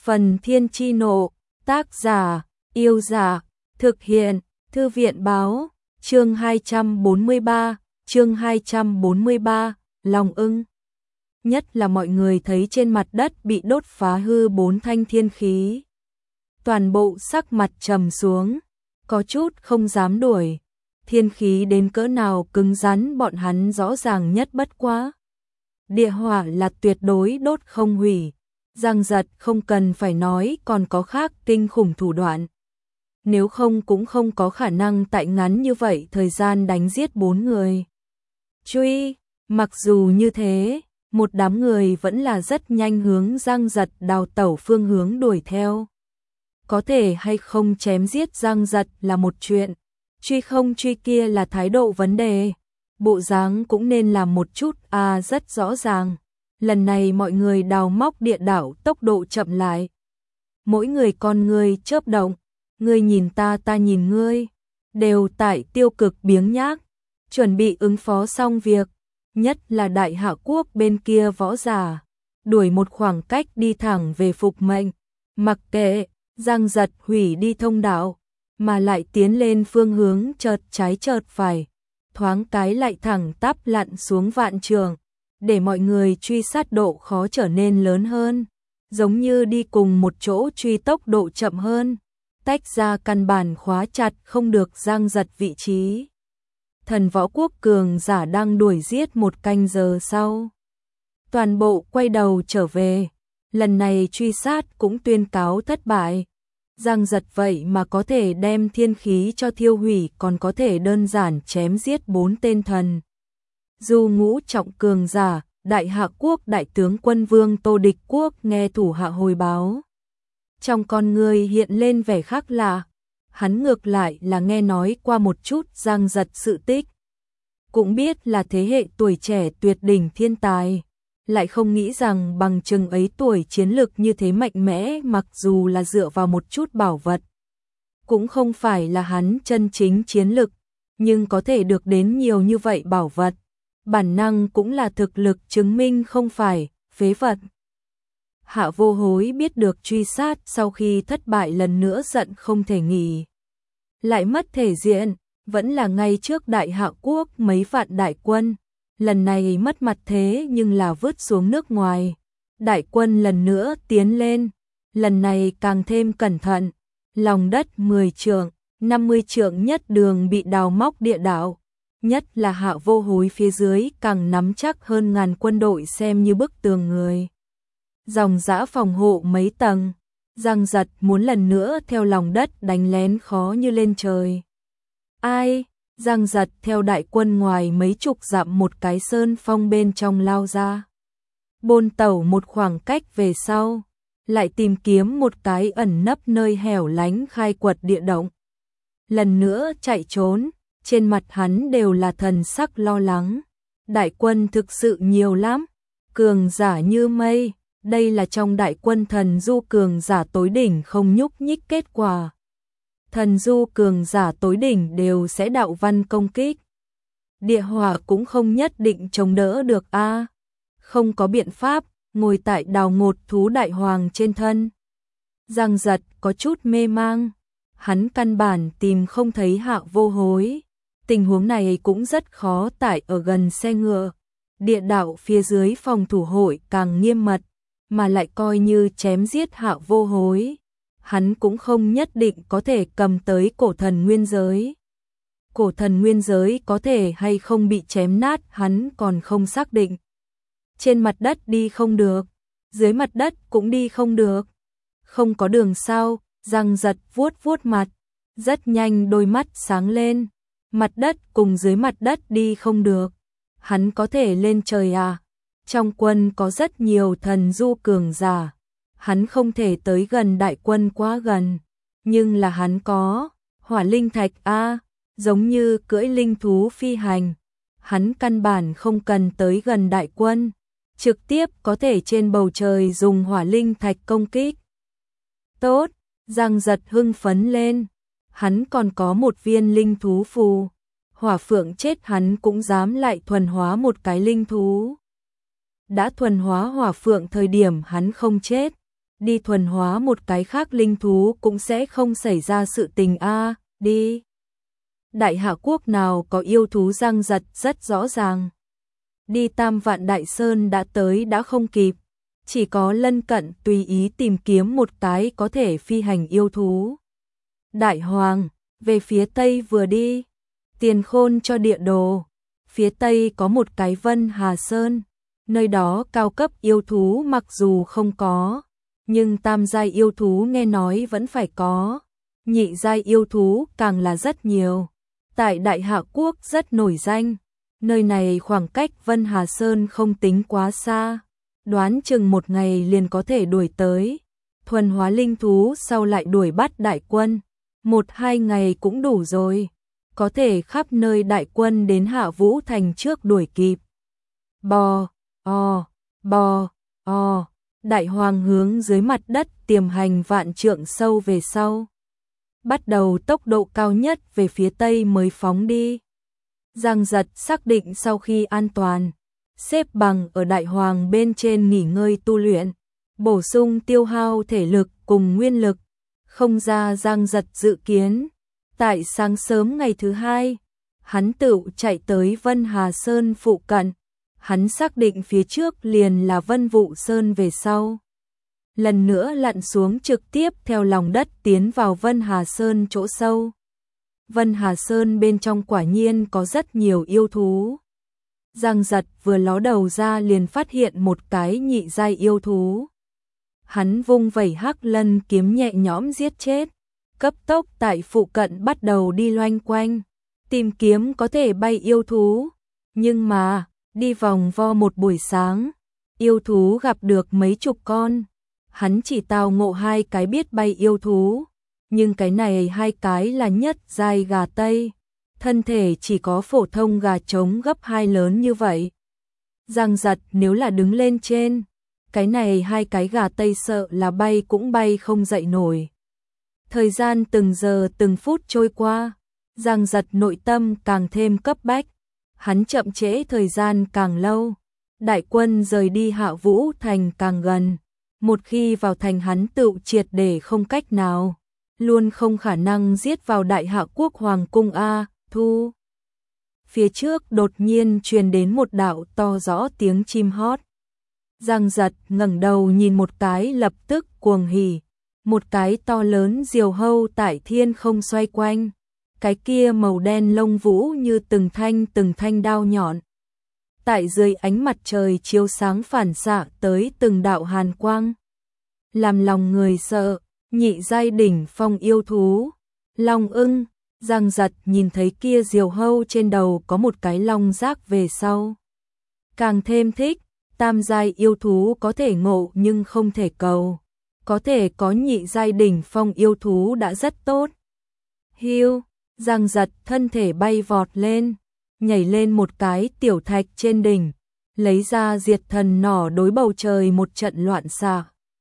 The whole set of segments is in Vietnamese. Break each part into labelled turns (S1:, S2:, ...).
S1: Phần Thiên Chi Nộ, tác giả, Yêu Giả, thực hiện, Thư viện Báo, chương 243, Lòng ưng. Nhất là mọi người thấy trên mặt đất bị đốt phá hư 4 thanh thiên khí. Toàn bộ sắc mặt trầm xuống, có chút không dám đuổi. Thiên khí đến cỡ nào cứng rắn bọn hắn rõ ràng nhất bất quá. Địa hỏa là tuyệt đối đốt không hủy. Giang Giật không cần phải nói còn có khác kinh khủng thủ đoạn. Nếu không cũng không có khả năng tại ngắn như vậy thời gian đánh giết 4 người. Truy, mặc dù như thế, một đám người vẫn là rất nhanh hướng Giang Giật đào tẩu phương hướng đuổi theo. Có thể hay không chém giết Giang Giật là một chuyện, truy không truy kia là thái độ vấn đề. Bộ dáng cũng nên làm một chút rất rõ ràng. Lần này mọi người đào móc địa đạo tốc độ chậm lại. Mỗi người con người chớp động, ngươi nhìn ta nhìn ngươi, đều tại tiêu cực biếng nhác, chuẩn bị ứng phó xong việc, nhất là Đại Hạ Quốc bên kia võ giả, đuổi một khoảng cách đi thẳng về phục mệnh, mặc kệ, Giang Giật hủy đi thông đạo, mà lại tiến lên phương hướng chợt trái chợt phải, thoáng cái lại thẳng tắp lặn xuống vạn trường. Để mọi người truy sát độ khó trở nên lớn hơn, giống như đi cùng một chỗ truy tốc độ chậm hơn, tách ra căn bản khóa chặt không được Giang Giật vị trí. Thần Võ Quốc cường giả đang đuổi giết một canh giờ sau. Toàn bộ quay đầu trở về, lần này truy sát cũng tuyên cáo thất bại. Giang Giật vậy mà có thể đem thiên khí cho thiêu hủy, còn có thể đơn giản chém giết 4 tên thần. Dù ngũ trọng cường giả, Đại Hạ Quốc đại tướng quân vương Tô Địch Quốc nghe thủ hạ hồi báo. Trong con người hiện lên vẻ khác lạ, hắn ngược lại là nghe nói qua một chút Giang Giật sự tích. Cũng biết là thế hệ tuổi trẻ tuyệt đỉnh thiên tài, lại không nghĩ rằng bằng chừng ấy tuổi chiến lực như thế mạnh mẽ, mặc dù là dựa vào một chút bảo vật. Cũng không phải là hắn chân chính chiến lực, nhưng có thể được đến nhiều như vậy bảo vật. Bản năng cũng là thực lực chứng minh không phải phế vật. Hạ Vô Hối biết được truy sát sau khi thất bại lần nữa giận không thể nghỉ. Lại mất thể diện, vẫn là ngay trước Đại Hạ Quốc mấy vạn đại quân. Lần này mất mặt thế nhưng là vứt xuống nước ngoài. Đại quân lần nữa tiến lên, lần này càng thêm cẩn thận. Lòng đất 10 trượng, 50 trượng nhất đường bị đào móc địa đạo. Nhất là Hạ Vô Hối phía dưới càng nắm chắc hơn ngàn quân đội xem như bức tường người. Dòng dã phòng hộ mấy tầng, Giang Giật muốn lần nữa theo lòng đất đánh lén khó như lên trời. Ai? Giang Giật theo đại quân ngoài mấy chục dặm một cái sơn phong bên trong lao ra. Bôn tẩu một khoảng cách về sau, lại tìm kiếm một cái ẩn nấp nơi hẻo lánh khai quật địa động. Lần nữa chạy trốn. Trên mặt hắn đều là thần sắc lo lắng. Đại quân thực sự nhiều lắm, cường giả như mây, đây là trong đại quân thần du cường giả tối đỉnh không nhúc nhích kết quả. Thần du cường giả tối đỉnh đều sẽ đạo văn công kích. Địa hỏa cũng không nhất định chống đỡ được không có biện pháp, ngồi tại đào ngột thú đại hoàng trên thân. Giang Giật có chút mê mang, hắn căn bản tìm không thấy Hạ Vô Hối. Tình huống này cũng rất khó tại ở gần xe ngựa. Địa đạo phía dưới phòng thủ hội càng nghiêm mật, mà lại coi như chém giết Hạ Vô Hối. Hắn cũng không nhất định có thể cầm tới cổ thần nguyên giới. Cổ thần nguyên giới có thể hay không bị chém nát hắn còn không xác định. Trên mặt đất đi không được, dưới mặt đất cũng đi không được. Không có đường sao, Giang Giật vuốt vuốt mặt, rất nhanh đôi mắt sáng lên. Mặt đất cùng dưới mặt đất đi không được. Hắn có thể lên trời Trong quân có rất nhiều thần du cường giả. Hắn không thể tới gần đại quân quá gần. Nhưng là hắn có hỏa linh thạch giống như cưỡi linh thú phi hành. Hắn căn bản không cần tới gần đại quân. Trực tiếp có thể trên bầu trời dùng hỏa linh thạch công kích. Tốt, Giang Giật hưng phấn lên. Hắn còn có một viên linh thú phù. Hỏa phượng chết hắn cũng dám lại thuần hóa một cái linh thú. Đã thuần hóa hỏa phượng thời điểm hắn không chết. đi thuần hóa một cái khác linh thú cũng sẽ không xảy ra sự tình a, đi. Đại Hạ Quốc nào có yêu thú Giang Giật rất rõ ràng. Đi Tam Vạn Đại Sơn đã tới đã không kịp, chỉ có lân cận tùy ý tìm kiếm một cái có thể phi hành yêu thú. Đại Hoàng, về phía tây vừa đi, Tiền Khôn cho địa đồ, phía tây có một cái Vân Hà Sơn, nơi đó cao cấp yêu thú mặc dù không có, nhưng tam giai yêu thú nghe nói vẫn phải có, nhị giai yêu thú càng là rất nhiều. Tại Đại Hạ Quốc rất nổi danh, nơi này khoảng cách Vân Hà Sơn không tính quá xa, đoán chừng một ngày liền có thể đuổi tới. Thuần hóa linh thú sau lại đuổi bắt đại quân, 1-2 ngày cũng đủ rồi, có thể khắp nơi đại quân đến Hạ Vũ Thành trước đuổi kịp. Bò, bò, Đại Hoàng hướng dưới mặt đất tiềm hành vạn trượng sâu về sau. Bắt đầu tốc độ cao nhất về phía tây mới phóng đi. Giang Giật xác định sau khi an toàn, xếp bằng ở Đại Hoàng bên trên nghỉ ngơi tu luyện, bổ sung tiêu hao thể lực cùng nguyên lực. Không ra Giang Giật dự kiến, tại sáng sớm ngày thứ hai, hắn tự chạy tới Vân Hà Sơn phụ cận. Hắn xác định phía trước liền là Vân Vũ Sơn về sau. Lần nữa lặn xuống trực tiếp theo lòng đất tiến vào Vân Hà Sơn chỗ sâu. Vân Hà Sơn bên trong quả nhiên có rất nhiều yêu thú. Giang Giật vừa ló đầu ra liền phát hiện một cái nhị giai yêu thú. Hắn vung vẩy hắc lân kiếm nhẹ nhõm giết chết, cấp tốc tại phụ cận bắt đầu đi loanh quanh, tìm kiếm có thể bay yêu thú. Nhưng mà, đi vòng vo một buổi sáng, yêu thú gặp được mấy chục con. Hắn chỉ tao ngộ 2 cái biết bay yêu thú, nhưng cái này 2 cái là nhất giai gà Tây, thân thể chỉ có phổ thông gà trống gấp 2 lớn như vậy. Giang Giật nếu là đứng lên trên, cái này 2 cái gà Tây sợ là bay cũng bay không dậy nổi. Thời gian từng giờ từng phút trôi qua, Giang Giật nội tâm càng thêm cấp bách, hắn chậm trễ thời gian càng lâu, đại quân rời đi Hạ Vũ Thành càng gần. Một khi vào thành hắn tự triệt để không cách nào, luôn không khả năng giết vào Đại Hạ Quốc Hoàng cung a, thu. Phía trước đột nhiên truyền đến một đạo to rõ tiếng chim hót. Giang Giật ngẩng đầu nhìn một cái lập tức cuồng hỉ, một cái to lớn diều hâu tại thiên không xoay quanh, cái kia màu đen lông vũ như từng thanh đao nhọn. Tại dưới ánh mặt trời chiếu sáng phản xạ tới từng đạo hàn quang, làm lòng người sợ. Nhị giai đỉnh phong yêu thú, long ưng. Giang Giật nhìn thấy kia diều hâu trên đầu có một cái long giác về sau, càng thêm thích. Tam giai yêu thú có thể ngộ nhưng không thể cầu, có thể có nhị giai đỉnh phong yêu thú đã rất tốt. Hiu, Giang Giật thân thể bay vọt lên, nhảy lên một cái tiểu thạch trên đỉnh, lấy ra diệt thần nỏ đối bầu trời một trận loạn xạ.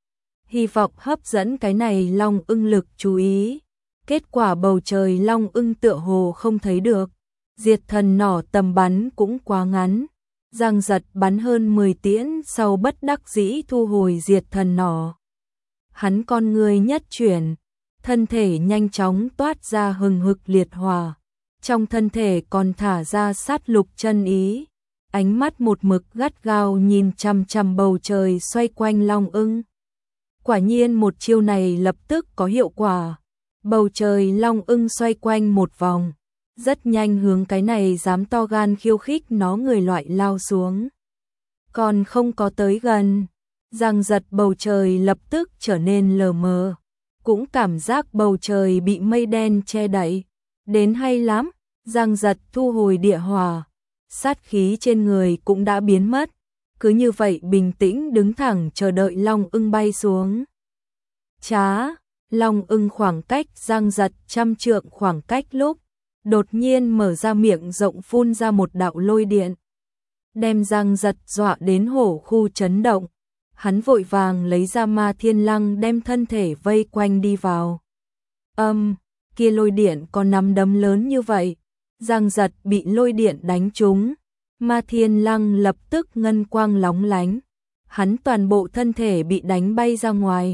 S1: Hy vọng hấp dẫn cái này long ưng lực chú ý. Kết quả bầu trời long ưng tựa hồ không thấy được. Diệt thần nỏ tầm bắn cũng quá ngắn. Giang Giật bắn hơn 10 tiễn sau bất đắc dĩ thu hồi diệt thần nỏ. Hắn con người nhất chuyển, thân thể nhanh chóng toát ra hừng hực liệt hỏa. Trong thân thể còn thả ra sát lục chân ý. Ánh mắt một mực gắt gao nhìn chằm chằm bầu trời xoay quanh long ưng. Quả nhiên một chiêu này lập tức có hiệu quả. Bầu trời long ưng xoay quanh một vòng, rất nhanh hướng cái này dám to gan khiêu khích nó người loại lao xuống. Còn không có tới gần, Giang Giật bầu trời lập tức trở nên lờ mờ, cũng cảm giác bầu trời bị mây đen che đậy. Đến hay lắm, Giang Giật thu hồi địa hỏa, sát khí trên người cũng đã biến mất. Cứ như vậy bình tĩnh đứng thẳng chờ đợi long ưng bay xuống. Chá, long ưng khoảng cách Giang Giật 100 trượng khoảng cách lúc, đột nhiên mở ra miệng rộng phun ra một đạo lôi điện. Đem Giang Giật dọa đến hổ khu chấn động. Hắn vội vàng lấy ra Ma Thiên Lăng đem thân thể vây quanh đi vào. Kia lôi điện có nắm đấm lớn như vậy. Giang Giật bị lôi điện đánh trúng. Ma Thiên Lăng lập tức ngân quang lóng lánh. Hắn toàn bộ thân thể bị đánh bay ra ngoài,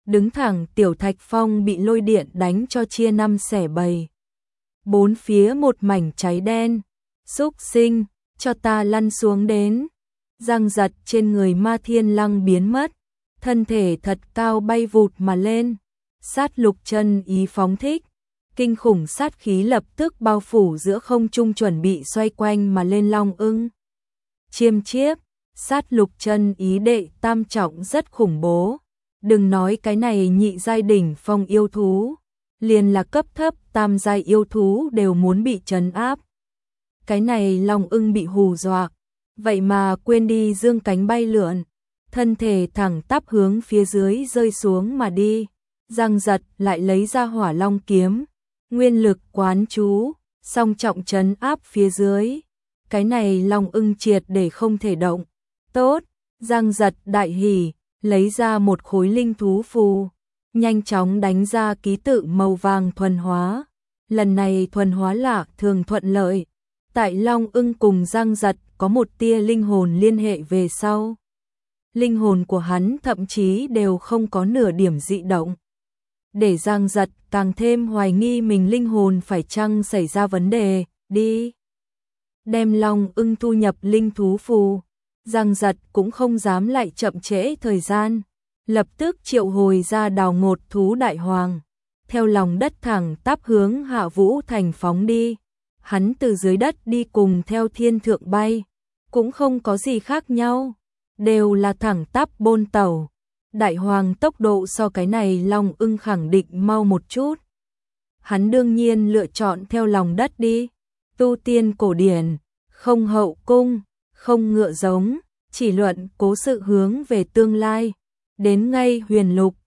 S1: đứng thẳng Tiểu Thạch Phong bị lôi điện đánh cho chia năm xẻ bảy. Bốn phía một mảnh cháy đen, xúc sinh, cho ta lăn xuống đến. Giang giật trên người Ma Thiên Lăng biến mất, thân thể thật cao bay vụt mà lên, sát lục chân ý phóng thích. Kinh khủng sát khí lập tức bao phủ giữa không trung chuẩn bị xoay quanh mà lên Long Ưng. Chiêm chiếp, sát lục chân ý đệ tam trọng rất khủng bố. Đừng nói cái này nhị giai đỉnh phong yêu thú, liền là cấp thấp tam giai yêu thú đều muốn bị trấn áp. Cái này Long Ưng bị hù dọa, vậy mà quên đi dương cánh bay lượn, thân thể thẳng tắp hướng phía dưới rơi xuống mà đi. Giang giật lại lấy ra Hỏa Long kiếm, nguyên lực quán chú, song trọng trấn áp phía dưới. Cái này Long Ưng triệt để không thể động. Tốt, Giang giật đại hỉ, lấy ra một khối linh thú phù, nhanh chóng đánh ra ký tự màu vàng thuần hóa. Lần này thuần hóa lạ thường thuận lợi. Tại Long Ưng cùng Giang giật có một tia linh hồn liên hệ về sau. Linh hồn của hắn thậm chí đều không có nửa điểm dị động. Để Giang giật càng thêm hoài nghi mình linh hồn phải chăng xảy ra vấn đề, đi. Đem Long Ưng thu nhập linh thú phù, Giang giật cũng không dám lại chậm trễ thời gian, lập tức triệu hồi ra Đào Ngột Thú Đại Hoàng, theo lòng đất thẳng tắp hướng Hạ Vũ Thành phóng đi. Hắn từ dưới đất đi cùng theo thiên thượng bay, cũng không có gì khác nhau, đều là thẳng tắp bôn tàu. Đại Hoàng tốc độ so cái này Long Ưng khẳng định mau một chút. Hắn đương nhiên lựa chọn theo lòng đất đi. Tu tiên cổ điển, không hậu cung, không ngựa giống, chỉ luận cố sự hướng về tương lai. Đến ngay huyền lục,